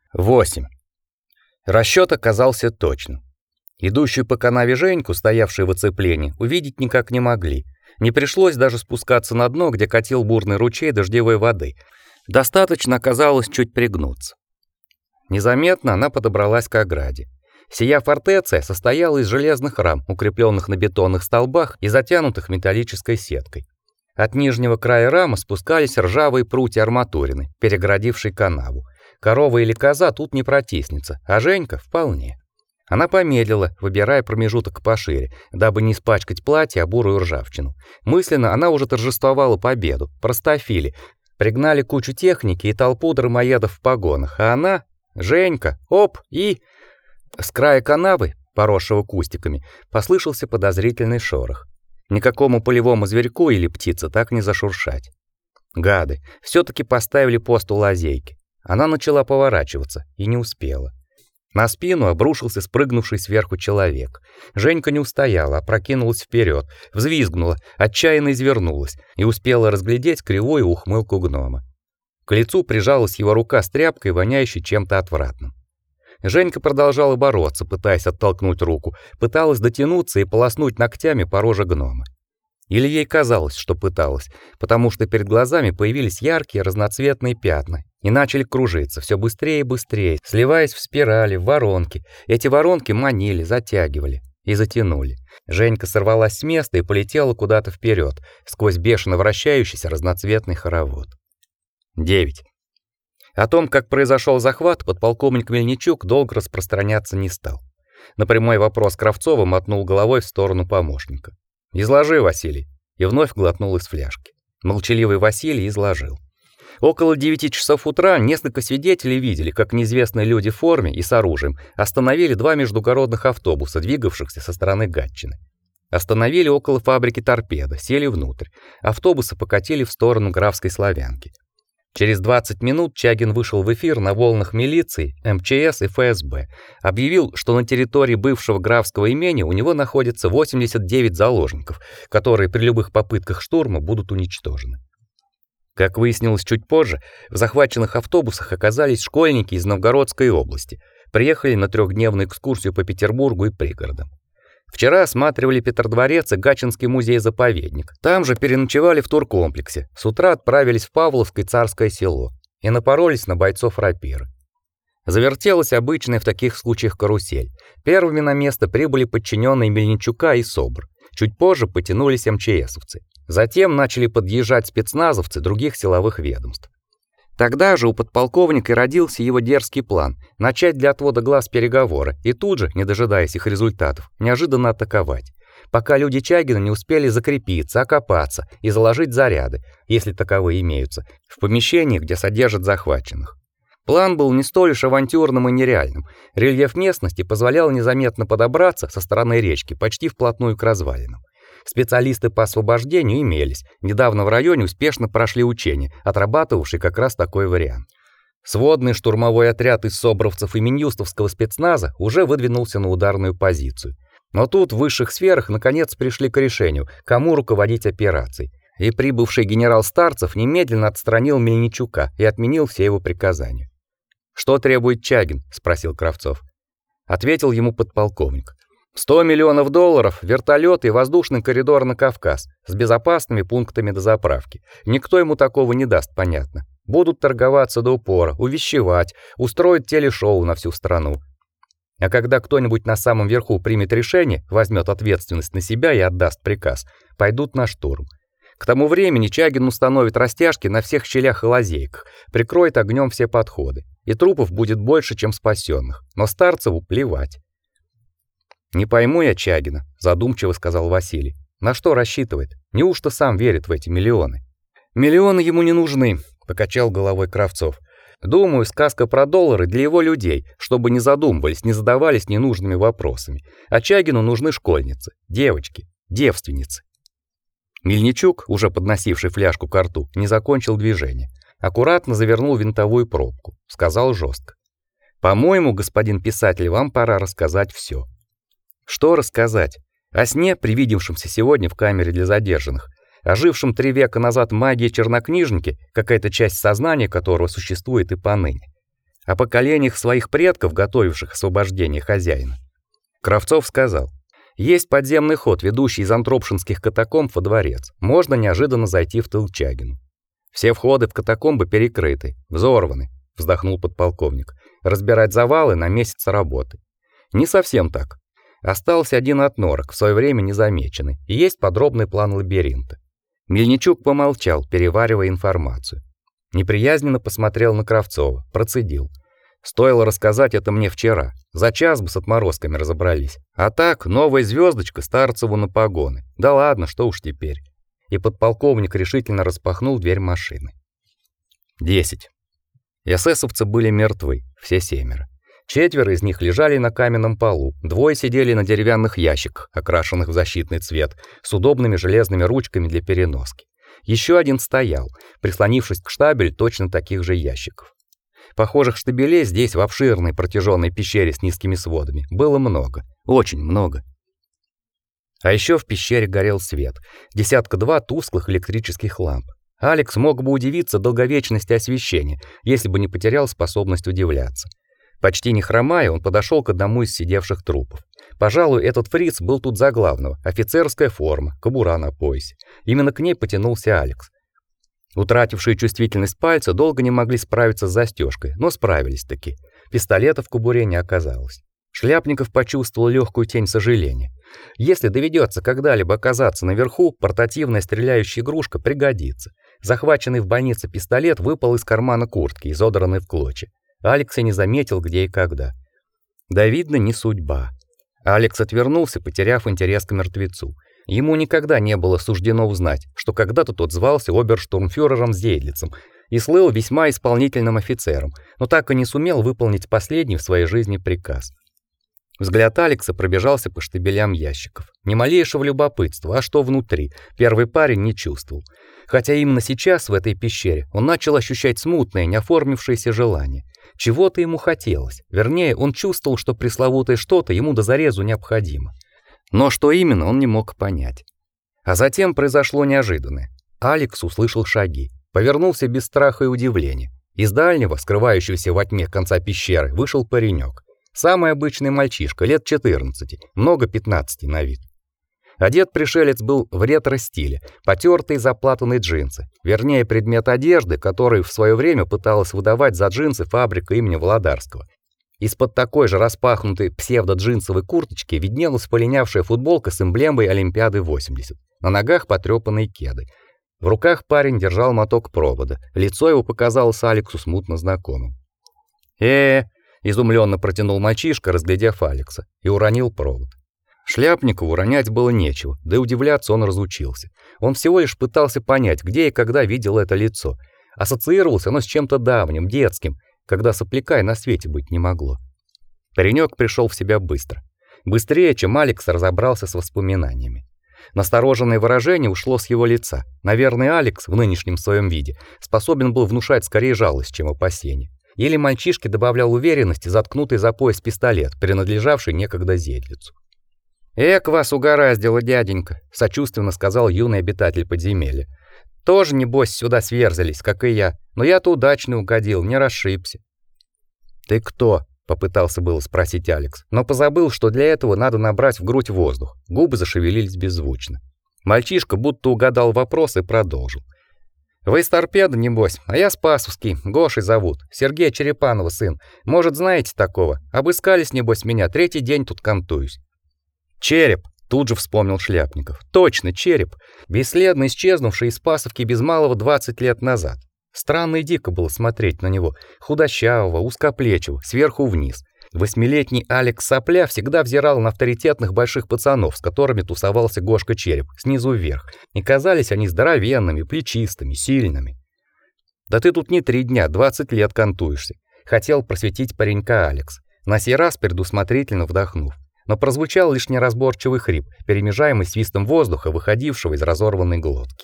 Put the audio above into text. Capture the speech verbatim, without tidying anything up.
восемь. Расчёт оказался точным. Идущую по канаве Женьку, стоявшую в оцеплении, увидеть никак не могли. Не пришлось даже спускаться на дно, где катил бурный ручей дождевой воды. Достаточно оказалось чуть пригнуться. Незаметно она подобралась к ограде. Сия фортеция состояла из железных рам, укреплённых на бетонных столбах и затянутых металлической сеткой. От нижнего края рамы спускались ржавые прутья арматурины, перегородившие канаву. Корова или коза тут не протиснется, а Женька вполне. Она помедлила, выбирая промежуток пошире, дабы не испачкать платье о бурую ржавчину. Мысленно она уже торжествовала победу. Простофили пригнали кучу техники и толпу дармоедов в погонах, а она, Женька, оп, и с края канавы, поросшего кустиками, послышался подозрительный шорох. Никакому полевому зверьку или птице так не зашуршать. Гады, все таки поставили пост у лазейки. Она начала поворачиваться и не успела. На спину обрушился спрыгнувший сверху человек. Женька не устояла, опрокинулась вперед, взвизгнула, отчаянно извернулась и успела разглядеть кривую ухмылку гнома. К лицу прижалась его рука с тряпкой, воняющей чем-то отвратным. Женька продолжала бороться, пытаясь оттолкнуть руку, пыталась дотянуться и полоснуть ногтями по роже гнома. Или ей казалось, что пыталась, потому что перед глазами появились яркие разноцветные пятна и начали кружиться все быстрее и быстрее, сливаясь в спирали, в воронки. Эти воронки манили, затягивали и затянули. Женька сорвалась с места и полетела куда-то вперед, сквозь бешено вращающийся разноцветный хоровод. девять. О том, как произошел захват, подполковник Мельничук долго распространяться не стал. На прямой вопрос Кравцова мотнул головой в сторону помощника. «Изложи, Василий», и вновь глотнул из фляжки. Молчаливый Василий изложил. Около девяти часов утра несколько свидетелей видели, как неизвестные люди в форме и с оружием остановили два междугородных автобуса, двигавшихся со стороны Гатчины. Остановили около фабрики «Торпедо», сели внутрь. Автобусы покатили в сторону Графской Славянки. Через двадцать минут Чагин вышел в эфир на волнах милиции, эм че эс и эф эс бэ. Объявил, что на территории бывшего графского имения у него находится восемьдесят девять заложников, которые при любых попытках штурма будут уничтожены. Как выяснилось чуть позже, в захваченных автобусах оказались школьники из Новгородской области. Приехали на трехдневную экскурсию по Петербургу и пригородам. Вчера осматривали Петродворец и Гатчинский музей-заповедник. Там же переночевали в туркомплексе. С утра отправились в Павловское Царское село и напоролись на бойцов рапиры. Завертелась обычная в таких случаях карусель. Первыми на место прибыли подчиненные Мельничука и СОБР. Чуть позже потянулись эм че эсовцы. Затем начали подъезжать спецназовцы других силовых ведомств. Тогда же у подполковника и родился его дерзкий план начать для отвода глаз переговоры и тут же, не дожидаясь их результатов, неожиданно атаковать, пока люди Чагина не успели закрепиться, окопаться и заложить заряды, если таковые имеются, в помещениях, где содержат захваченных. План был не столь уж авантюрным и нереальным. Рельеф местности позволял незаметно подобраться со стороны речки почти вплотную к развалинам. Специалисты по освобождению имелись. Недавно в районе успешно прошли учения, отрабатывавшие как раз такой вариант. Сводный штурмовой отряд из собровцев и минюстовского спецназа уже выдвинулся на ударную позицию. Но тут в высших сферах наконец пришли к решению, кому руководить операцией. И прибывший генерал Старцев немедленно отстранил Мельничука и отменил все его приказания. «Что требует Чагин?» — спросил Кравцов. Ответил ему подполковник. сто миллионов долларов, вертолет и воздушный коридор на Кавказ с безопасными пунктами дозаправки. Никто ему такого не даст, понятно. Будут торговаться до упора, увещевать, устроить телешоу на всю страну. А когда кто-нибудь на самом верху примет решение, возьмет ответственность на себя и отдаст приказ, пойдут на штурм. К тому времени Чагин установит растяжки на всех щелях и лазейках, прикроет огнем все подходы. И трупов будет больше, чем спасенных. Но Старцеву плевать. «Не пойму я Чагина», — задумчиво сказал Василий. «На что рассчитывает? Неужто сам верит в эти миллионы?» «Миллионы ему не нужны», — покачал головой Кравцов. «Думаю, сказка про доллары для его людей, чтобы не задумывались, не задавались ненужными вопросами. А Чагину нужны школьницы, девочки, девственницы». Мельничук, уже подносивший фляжку к рту, не закончил движение. Аккуратно завернул винтовую пробку, сказал жестко: «По-моему, господин писатель, вам пора рассказать все». Что рассказать? О сне, привидевшемся сегодня в камере для задержанных, о жившем три века назад магии чернокнижники, какая-то часть сознания которого существует и поныне. о поколениях своих предков, готовивших освобождение хозяина. Кравцов сказал: «Есть подземный ход, ведущий из Антропшинских катакомб во дворец. Можно неожиданно зайти в Тылчагину. Все входы в катакомбы перекрыты, взорваны», — вздохнул подполковник. «Разбирать завалы на месяц работы». Не совсем так. Остался один отнорок, в свое время незамеченный, и есть подробный план лабиринта. Мельничук помолчал, переваривая информацию. Неприязненно посмотрел на Кравцова, процедил: «Стоило рассказать это мне вчера. За час бы с отморозками разобрались. А так, новая звездочка Старцеву на погоны. Да ладно, что уж теперь». И подполковник решительно распахнул дверь машины. десять. Эсэсовцы были мертвы, все семеро. Четверо из них лежали на каменном полу, двое сидели на деревянных ящиках, окрашенных в защитный цвет, с удобными железными ручками для переноски. Еще один стоял, прислонившись к штабелю точно таких же ящиков. Похожих штабелей здесь, в обширной протяженной пещере с низкими сводами, было много, очень много. А еще в пещере горел свет, десятка-два тусклых электрических ламп. Алекс мог бы удивиться долговечности освещения, если бы не потерял способность удивляться. Почти не хромая, он подошел к одному из сидевших трупов. Пожалуй, этот фриц был тут за главного. Офицерская форма, кобура на поясе. Именно к ней потянулся Алекс. Утратившие чувствительность пальцы долго не могли справиться с застежкой, но справились-таки. Пистолета в кобуре не оказалось. Шляпников почувствовал легкую тень сожаления. Если доведется когда-либо оказаться наверху, портативная стреляющая игрушка пригодится. Захваченный в больнице пистолет выпал из кармана куртки, изодранный в клочья. Алекс и не заметил, где и когда. Да, видно, не судьба. Алекс отвернулся, потеряв интерес к мертвецу. Ему никогда не было суждено узнать, что когда-то тот звался оберштурмфюрером Зейдлицем и слыл весьма исполнительным офицером, но так и не сумел выполнить последний в своей жизни приказ. Взгляд Алекса пробежался по штабелям ящиков. Ни малейшего любопытства, а что внутри, первый парень не чувствовал. Хотя именно сейчас в этой пещере он начал ощущать смутное, неоформившееся желание. Чего-то ему хотелось. Вернее, он чувствовал, что пресловутое что-то ему до зарезу необходимо. Но что именно, он не мог понять. А затем произошло неожиданное. Алекс услышал шаги, повернулся без страха и удивления. Из дальнего, скрывающегося во тьме конца пещеры, вышел паренек. Самый обычный мальчишка, лет четырнадцати, много пятнадцати на вид. Одет пришелец был в ретро-стиле, потертые заплатанные джинсы, вернее, предмет одежды, который в свое время пыталась выдавать за джинсы фабрика имени Володарского. Из-под такой же распахнутой псевдо-джинсовой курточки виднелась полинявшая футболка с эмблемой Олимпиады восемьдесят. На ногах потрёпанные кеды. В руках парень держал моток провода. Лицо его показалось Алексу смутно знакомым. «Э-э!» — изумленно протянул мальчишка, разглядев Алекса, и уронил провод. Шляпникову ронять было нечего, да и удивляться он разучился. Он всего лишь пытался понять, где и когда видел это лицо. Ассоциировалось оно с чем-то давним, детским, когда сопляка и на свете быть не могло. Паренек пришел в себя быстро. Быстрее, чем Алекс разобрался с воспоминаниями. Настороженное выражение ушло с его лица. Наверное, Алекс в нынешнем своем виде способен был внушать скорее жалость, чем опасение. Или мальчишке добавлял уверенности заткнутый за пояс пистолет, принадлежавший некогда Зейдлицу. «Эк, вас угораздило, дяденька», — сочувственно сказал юный обитатель подземелья. «Тоже, небось, сюда сверзались, как и я, но я-то удачно угодил, не расшибся». «Ты кто?» — попытался было спросить Алекс, но позабыл, что для этого надо набрать в грудь воздух. Губы зашевелились беззвучно. Мальчишка будто угадал вопрос и продолжил. «Вы из торпеды, небось, а я Спасовский, Гошей зовут, Сергей Черепанова сын. Может, знаете такого? Обыскались, небось, меня, третий день тут кантуюсь». «Череп!» — тут же вспомнил Шляпников. «Точно, череп! Бесследно исчезнувший из Спасовки без малого двадцать лет назад. Странно и дико было смотреть на него, худощавого, узкоплечего, сверху вниз. Восьмилетний Алекс Сопля всегда взирал на авторитетных больших пацанов, с которыми тусовался Гошка Череп, снизу вверх, и казались они здоровенными, плечистыми, сильными. «Да ты тут не три дня, двадцать лет кантуешься», — хотел просветить паренька Алекс, на сей раз предусмотрительно вдохнув. Но прозвучал лишь неразборчивый хрип, перемежаемый свистом воздуха, выходившего из разорванной глотки.